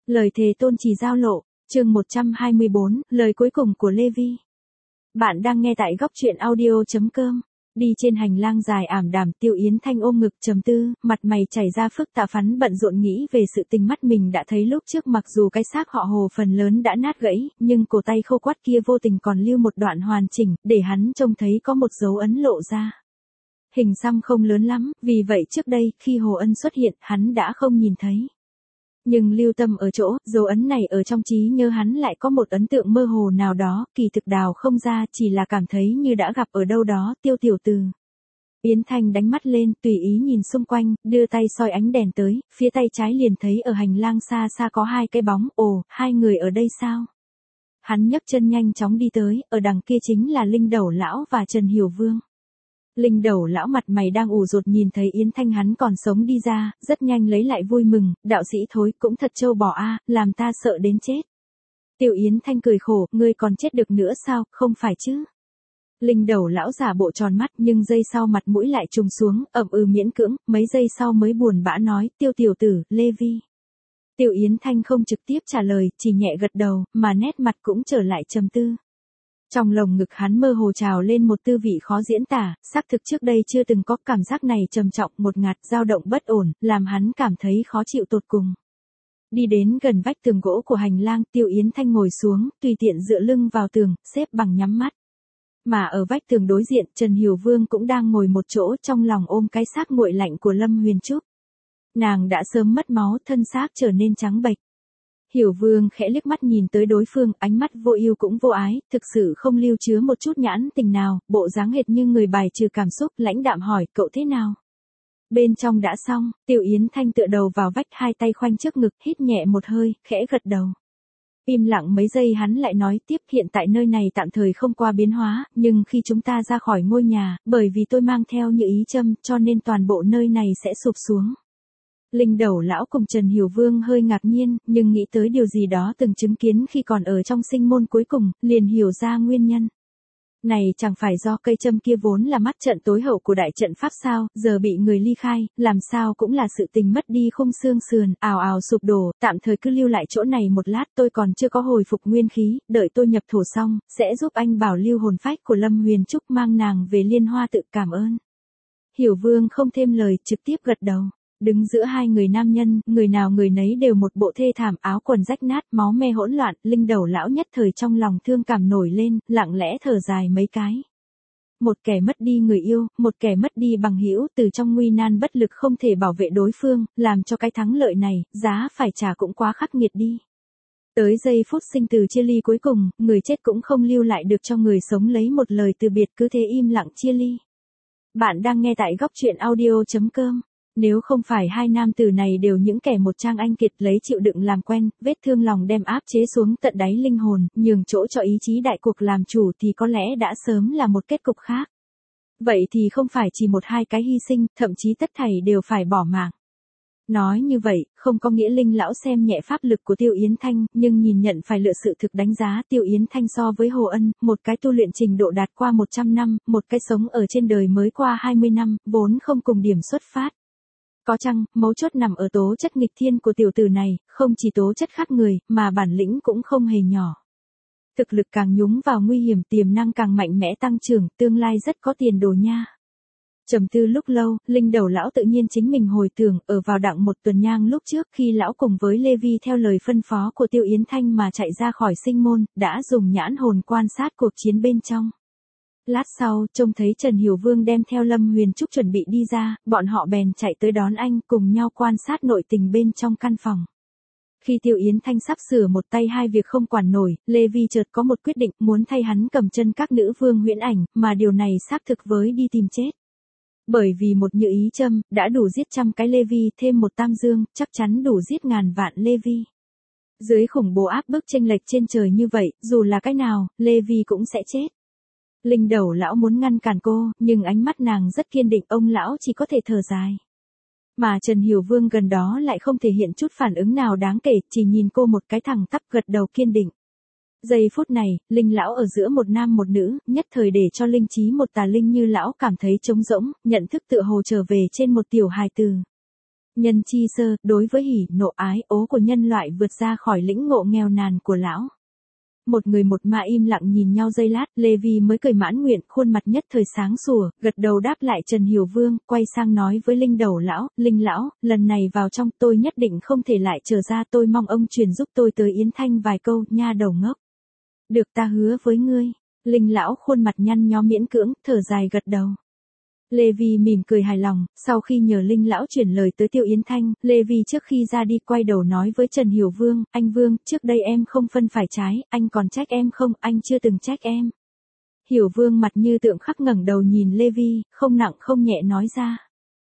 Lời thề tôn trì giao lộ, chương 124, lời cuối cùng của Levi. Bạn đang nghe tại góc truyện audio.com. Đi trên hành lang dài ảm đạm, Tiêu Yến Thanh ôm ngực trầm tư, mặt mày chảy ra phức tạp phắn bận rộn nghĩ về sự tình mắt mình đã thấy lúc trước. Mặc dù cái xác họ Hồ phần lớn đã nát gãy, nhưng cổ tay khô quắt kia vô tình còn lưu một đoạn hoàn chỉnh, để hắn trông thấy có một dấu ấn lộ ra. Hình xăm không lớn lắm, vì vậy trước đây, khi Hồ Ân xuất hiện, hắn đã không nhìn thấy. Nhưng lưu tâm ở chỗ, dấu ấn này ở trong trí nhớ hắn lại có một ấn tượng mơ hồ nào đó, kỳ thực đào không ra, chỉ là cảm thấy như đã gặp ở đâu đó. Tiêu tiểu từ. Yến Thanh đánh mắt lên, tùy ý nhìn xung quanh, đưa tay soi ánh đèn tới, phía tay trái liền thấy ở hành lang xa xa có hai cái bóng. Ồ, hai người ở đây sao? Hắn nhấc chân nhanh chóng đi tới, ở đằng kia chính là Linh Đẩu Lão và Trần Hiểu Vương. Linh Đẩu Lão mặt mày đang ủ rột nhìn thấy Yến Thanh hắn còn sống đi ra, rất nhanh lấy lại vui mừng, đạo sĩ thối cũng thật trâu bò a, làm ta sợ đến chết. Tiêu Yến Thanh cười khổ, ngươi còn chết được nữa sao, không phải chứ? Linh Đẩu Lão giả bộ tròn mắt, nhưng giây sau mặt mũi lại trùng xuống, miễn cưỡng, mấy giây sau mới buồn bã nói, Tiêu tiểu tử, Levi. Tiêu Yến Thanh không trực tiếp trả lời, chỉ nhẹ gật đầu, mà nét mặt cũng trở lại trầm tư. Trong lồng ngực hắn mơ hồ trào lên một tư vị khó diễn tả, xác thực trước đây chưa từng có cảm giác này trầm trọng, một ngạt, dao động bất ổn, làm hắn cảm thấy khó chịu tột cùng. Đi đến gần vách tường gỗ của hành lang, Tiêu Yến Thanh ngồi xuống, tùy tiện dựa lưng vào tường, xếp bằng nhắm mắt. Mà ở vách tường đối diện, Trần Hiểu Vương cũng đang ngồi một chỗ, trong lòng ôm cái xác nguội lạnh của Lâm Huyền Trúc. Nàng đã sớm mất máu, thân xác trở nên trắng bệch. Hiểu Vương khẽ liếc mắt nhìn tới đối phương, ánh mắt vô ưu cũng vô ái, thực sự không lưu chứa một chút nhãn tình nào, bộ dáng hệt như người bài trừ cảm xúc, lãnh đạm hỏi, cậu thế nào? Bên trong đã xong. Tiêu Yến Thanh tựa đầu vào vách, hai tay khoanh trước ngực, hít nhẹ một hơi, khẽ gật đầu. Im lặng mấy giây hắn lại nói tiếp, hiện tại nơi này tạm thời không qua biến hóa, nhưng khi chúng ta ra khỏi ngôi nhà, bởi vì tôi mang theo như ý châm, cho nên toàn bộ nơi này sẽ sụp xuống. Linh Đẩu Lão cùng Trần Hiểu Vương hơi ngạc nhiên, nhưng nghĩ tới điều gì đó từng chứng kiến khi còn ở trong sinh môn cuối cùng, liền hiểu ra nguyên nhân. Này chẳng phải do cây châm kia vốn là mắt trận tối hậu của đại trận pháp sao, giờ bị người ly khai, làm sao cũng là sự tình mất đi khung xương sườn, ào ào sụp đổ, tạm thời cứ lưu lại chỗ này một lát, tôi còn chưa có hồi phục nguyên khí, đợi tôi nhập thổ xong, sẽ giúp anh bảo lưu hồn phách của Lâm Huyền Trúc, mang nàng về Liên Hoa tự cảm ơn. Hiểu Vương không thêm lời, trực tiếp gật đầu. Đứng giữa hai người nam nhân, người nào người nấy đều một bộ thê thảm, áo quần rách nát, máu me hỗn loạn, Linh Đẩu Lão nhất thời trong lòng thương cảm nổi lên, lặng lẽ thở dài mấy cái. Một kẻ mất đi người yêu, một kẻ mất đi bằng hữu, từ trong nguy nan bất lực không thể bảo vệ đối phương, làm cho cái thắng lợi này, giá phải trả cũng quá khắc nghiệt đi. Tới giây phút sinh tử chia ly cuối cùng, người chết cũng không lưu lại được cho người sống lấy một lời từ biệt, cứ thế im lặng chia ly. Bạn đang nghe tại góc truyện audio.com. Nếu không phải hai nam tử này đều những kẻ một trang anh kiệt lấy chịu đựng làm quen, vết thương lòng đem áp chế xuống tận đáy linh hồn, nhường chỗ cho ý chí đại cuộc làm chủ thì có lẽ đã sớm là một kết cục khác. Vậy thì không phải chỉ một hai cái hy sinh, thậm chí tất thảy đều phải bỏ mạng. Nói như vậy, không có nghĩa Linh Lão xem nhẹ pháp lực của Tiêu Yến Thanh, nhưng nhìn nhận phải lựa sự thực đánh giá Tiêu Yến Thanh so với Hồ Ân, một cái tu luyện trình độ đạt qua 100 năm, một cái sống ở trên đời mới qua 20 năm, vốn không cùng điểm xuất phát. Có chăng, mấu chốt nằm ở tố chất nghịch thiên của tiểu tử này, không chỉ tố chất khác người, mà bản lĩnh cũng không hề nhỏ. Thực lực càng nhúng vào nguy hiểm, tiềm năng càng mạnh mẽ tăng trưởng, tương lai rất có tiền đồ nha. Trầm tư lúc lâu, Linh Đẩu Lão tự nhiên chính mình hồi tưởng, ở vào đặng một tuần nhang lúc trước khi lão cùng với Levi theo lời phân phó của Tiêu Yến Thanh mà chạy ra khỏi sinh môn, đã dùng nhãn hồn quan sát cuộc chiến bên trong. Lát sau, trông thấy Trần Hiểu Vương đem theo Lâm Huyền Trúc chuẩn bị đi ra, bọn họ bèn chạy tới đón anh, cùng nhau quan sát nội tình bên trong căn phòng. Khi Tiêu Yến Thanh sắp sửa một tay hai việc không quản nổi, Levi chợt có một quyết định muốn thay hắn cầm chân các nữ vương huyễn ảnh, mà điều này xác thực với đi tìm chết. Bởi vì một như ý châm, đã đủ giết trăm cái Levi, thêm một tam dương, chắc chắn đủ giết ngàn vạn Levi. Dưới khủng bố áp bức chênh lệch trên trời như vậy, dù là cái nào, Levi cũng sẽ chết. Linh Đẩu Lão muốn ngăn cản cô, nhưng ánh mắt nàng rất kiên định, ông lão chỉ có thể thở dài. Mà Trần Hiểu Vương gần đó lại không thể hiện chút phản ứng nào đáng kể, chỉ nhìn cô một cái thẳng tắp gật đầu kiên định. Giây phút này, Linh Lão ở giữa một nam một nữ, nhất thời để cho linh trí một tà linh như lão cảm thấy trống rỗng, nhận thức tựa hồ trở về trên một tiểu hài tử. Nhân chi sơ, đối với hỉ, nộ ái, ố của nhân loại vượt ra khỏi lĩnh ngộ nghèo nàn của lão. Một người một ma im lặng nhìn nhau giây lát, Levi mới cười mãn nguyện, khuôn mặt nhất thời sáng sủa, gật đầu đáp lại Trần Hiểu Vương, quay sang nói với Linh Đầu lão, Linh lão, lần này vào trong tôi nhất định không thể lại trở ra, tôi mong ông truyền giúp tôi tới Yến Thanh vài câu, nha đầu ngốc. Được, ta hứa với ngươi. Linh lão khuôn mặt nhăn nhó miễn cưỡng, thở dài gật đầu. Levi mỉm cười hài lòng, sau khi nhờ Linh lão chuyển lời tới Tiêu Yến Thanh, Levi trước khi ra đi quay đầu nói với Trần Hiểu Vương, anh Vương, trước đây em không phân phải trái, anh còn trách em không, anh chưa từng trách em. Hiểu Vương mặt như tượng khắc ngẩng đầu nhìn Levi, không nặng không nhẹ nói ra.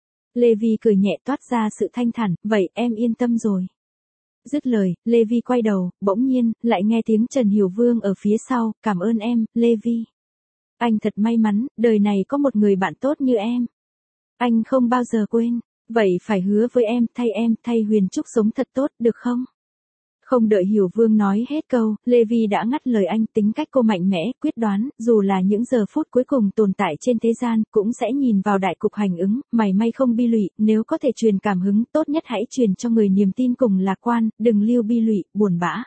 Levi cười nhẹ toát ra sự thanh thản, vậy em yên tâm rồi. Dứt lời, Levi quay đầu, bỗng nhiên, lại nghe tiếng Trần Hiểu Vương ở phía sau, cảm ơn em, Levi. Anh thật may mắn, đời này có một người bạn tốt như em. Anh không bao giờ quên, vậy phải hứa với em, thay Huyền Trúc sống thật tốt, được không? Không đợi Hiểu Vương nói hết câu, Levi đã ngắt lời anh, tính cách cô mạnh mẽ, quyết đoán, dù là những giờ phút cuối cùng tồn tại trên thế gian, cũng sẽ nhìn vào đại cục hành ứng, mảy may không bi lụy, nếu có thể truyền cảm hứng, tốt nhất hãy truyền cho người niềm tin cùng lạc quan, đừng lưu bi lụy, buồn bã.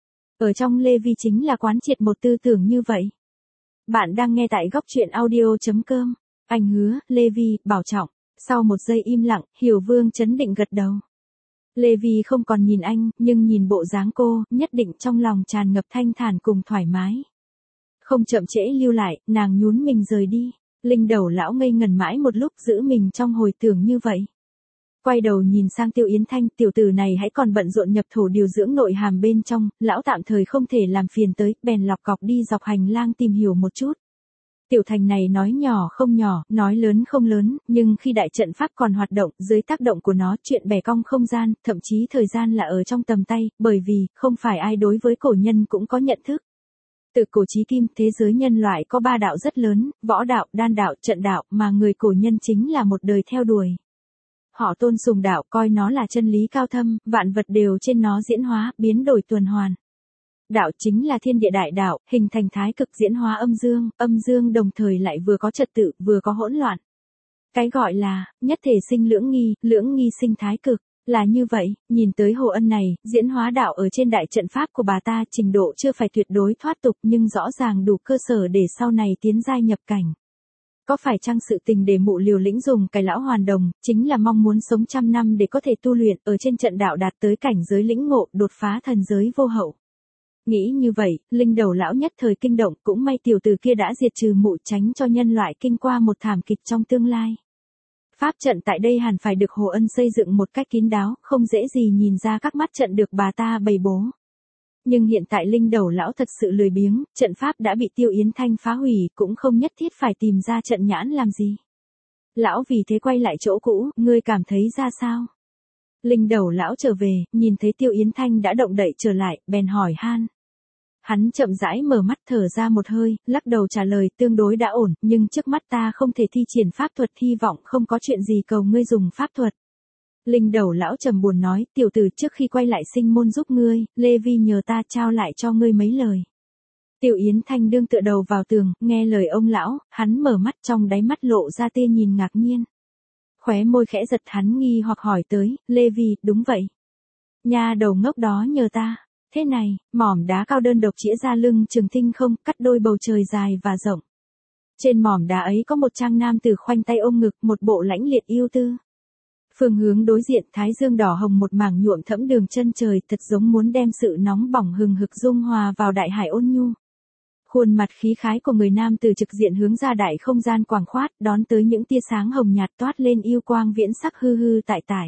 Ở trong Levi chính là quán triệt một tư tưởng như vậy. Bạn đang nghe tại góc truyện audio.com. Anh hứa, Levi, bảo trọng. Sau một giây im lặng, Hiểu Vương trấn định gật đầu. Levi không còn nhìn anh, nhưng nhìn bộ dáng cô, nhất định trong lòng tràn ngập thanh thản cùng thoải mái. Không chậm trễ lưu lại, nàng nhún mình rời đi. Linh Đầu lão ngây ngần mãi một lúc giữ mình trong hồi tưởng như vậy. Quay đầu nhìn sang Tiêu Yến Thanh, tiểu tử này hãy còn bận rộn nhập thổ điều dưỡng nội hàm bên trong, lão tạm thời không thể làm phiền tới, bèn lọc cọc đi dọc hành lang tìm hiểu một chút. Tiểu thành này nói nhỏ không nhỏ, nói lớn không lớn, nhưng khi đại trận pháp còn hoạt động, dưới tác động của nó, chuyện bẻ cong không gian, thậm chí thời gian là ở trong tầm tay, bởi vì, không phải ai đối với cổ nhân cũng có nhận thức. Từ cổ chí kim, thế giới nhân loại có ba đạo rất lớn, võ đạo, đan đạo, trận đạo, mà người cổ nhân chính là một đời theo đuổi. Họ tôn sùng đạo, coi nó là chân lý cao thâm, vạn vật đều trên nó diễn hóa, biến đổi tuần hoàn. Đạo chính là thiên địa đại đạo, hình thành thái cực diễn hóa âm dương đồng thời lại vừa có trật tự, vừa có hỗn loạn. Cái gọi là, nhất thể sinh lưỡng nghi sinh thái cực, là như vậy, nhìn tới Hồ Ân này, diễn hóa đạo ở trên đại trận pháp của bà ta trình độ chưa phải tuyệt đối thoát tục nhưng rõ ràng đủ cơ sở để sau này tiến giai nhập cảnh. Có phải chăng sự tình để mụ liều lĩnh dùng cái lão hoàn đồng, chính là mong muốn sống trăm năm để có thể tu luyện ở trên trận đạo đạt tới cảnh giới lĩnh ngộ, đột phá thần giới vô hậu. Nghĩ như vậy, Linh Đầu lão nhất thời kinh động, cũng may tiểu tử kia đã diệt trừ mụ tránh cho nhân loại kinh qua một thảm kịch trong tương lai. Pháp trận tại đây hẳn phải được Hồ Ân xây dựng một cách kín đáo, không dễ gì nhìn ra các mắt trận được bà ta bày bố. Nhưng hiện tại Linh Đầu lão thật sự lười biếng, trận pháp đã bị Tiêu Yến Thanh phá hủy, cũng không nhất thiết phải tìm ra trận nhãn làm gì. Lão vì thế quay lại chỗ cũ, ngươi cảm thấy ra sao? Linh Đầu lão trở về, nhìn thấy Tiêu Yến Thanh đã động đậy trở lại, bèn hỏi han. Hắn chậm rãi mở mắt thở ra một hơi, lắc đầu trả lời tương đối đã ổn, nhưng trước mắt ta không thể thi triển pháp thuật, hy vọng không có chuyện gì cầu ngươi dùng pháp thuật. Linh Đầu lão trầm buồn nói, tiểu tử trước khi quay lại sinh môn giúp ngươi, Levi nhờ ta trao lại cho ngươi mấy lời. Tiêu Yến Thanh đương tựa đầu vào tường, nghe lời ông lão, hắn mở mắt trong đáy mắt lộ ra tia nhìn ngạc nhiên. Khóe môi khẽ giật hắn nghi hoặc hỏi tới, Levi, đúng vậy. Nhà đầu ngốc đó nhờ ta. Thế này, mỏm đá cao đơn độc chĩa ra lưng Trường Tinh không, cắt đôi bầu trời dài và rộng. Trên mỏm đá ấy có một trang nam tử khoanh tay ôm ngực, một bộ lãnh liệt yêu tư. Phương hướng đối diện thái dương đỏ hồng một mảng nhuộm thẫm đường chân trời, thật giống muốn đem sự nóng bỏng hừng hực dung hòa vào đại hải ôn nhu. Khuôn mặt khí khái của người nam từ trực diện hướng ra đại không gian quảng khoát, đón tới những tia sáng hồng nhạt toát lên yêu quang viễn sắc hư hư tại tại.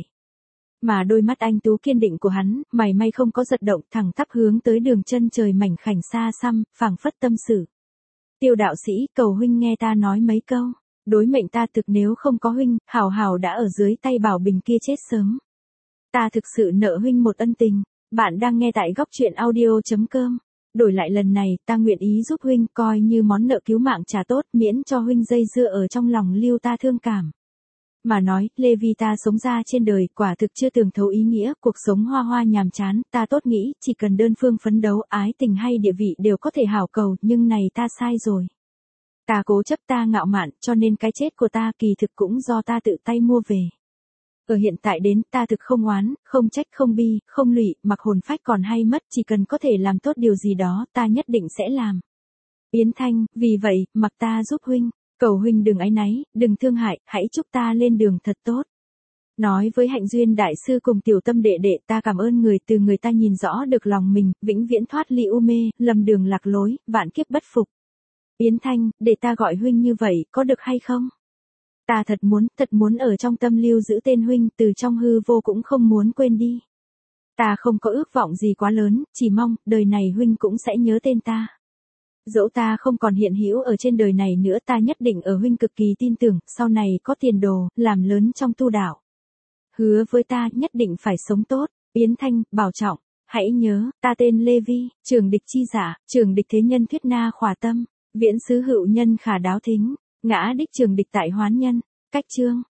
Mà đôi mắt anh tú kiên định của hắn, mảy may không có giật động, thẳng tắp hướng tới đường chân trời mảnh khảnh xa xăm, phảng phất tâm sự. Tiêu đạo sĩ, cầu huynh nghe ta nói mấy câu. Đối mệnh ta thực nếu không có huynh, hảo hảo đã ở dưới tay Bảo Bình kia chết sớm. Ta thực sự nợ huynh một ân tình. Bạn đang nghe tại góc truyện audio.com. Đổi lại lần này, ta nguyện ý giúp huynh, coi như món nợ cứu mạng trả tốt, miễn cho huynh dây dưa ở trong lòng lưu ta thương cảm. Mà nói, Levi ta sống ra trên đời, quả thực chưa từng thấu ý nghĩa, cuộc sống hoa hoa nhàm chán, ta tốt nghĩ, chỉ cần đơn phương phấn đấu, ái tình hay địa vị đều có thể hảo cầu, nhưng này ta sai rồi. Ta cố chấp, ta ngạo mạn, cho nên cái chết của ta kỳ thực cũng do ta tự tay mua về. Ở hiện tại đến, ta thực không oán, không trách không bi, không lụy, mặc hồn phách còn hay mất, chỉ cần có thể làm tốt điều gì đó, ta nhất định sẽ làm. Yến Thanh, vì vậy, mặc ta giúp huynh, cầu huynh đừng áy náy, đừng thương hại, hãy chúc ta lên đường thật tốt. Nói với Hạnh Duyên đại sư cùng Tiểu Tâm đệ đệ, ta cảm ơn người, từ người ta nhìn rõ được lòng mình, vĩnh viễn thoát ly u mê, lầm đường lạc lối, vạn kiếp bất phục. Yến Thanh, để ta gọi huynh như vậy, có được hay không? Ta thật muốn ở trong tâm lưu giữ tên huynh, từ trong hư vô cũng không muốn quên đi. Ta không có ước vọng gì quá lớn, chỉ mong, đời này huynh cũng sẽ nhớ tên ta. Dẫu ta không còn hiện hữu ở trên đời này nữa, ta nhất định ở huynh cực kỳ tin tưởng, sau này có tiền đồ, làm lớn trong tu đạo. Hứa với ta, nhất định phải sống tốt. Yến Thanh, bảo trọng, hãy nhớ, ta tên Lê Vi, trường địch chi giả, trường địch thế nhân thuyết na khỏa tâm, viễn xứ hữu nhân khả đáo thính, ngã đích trường địch tại hoán nhân. Cách chương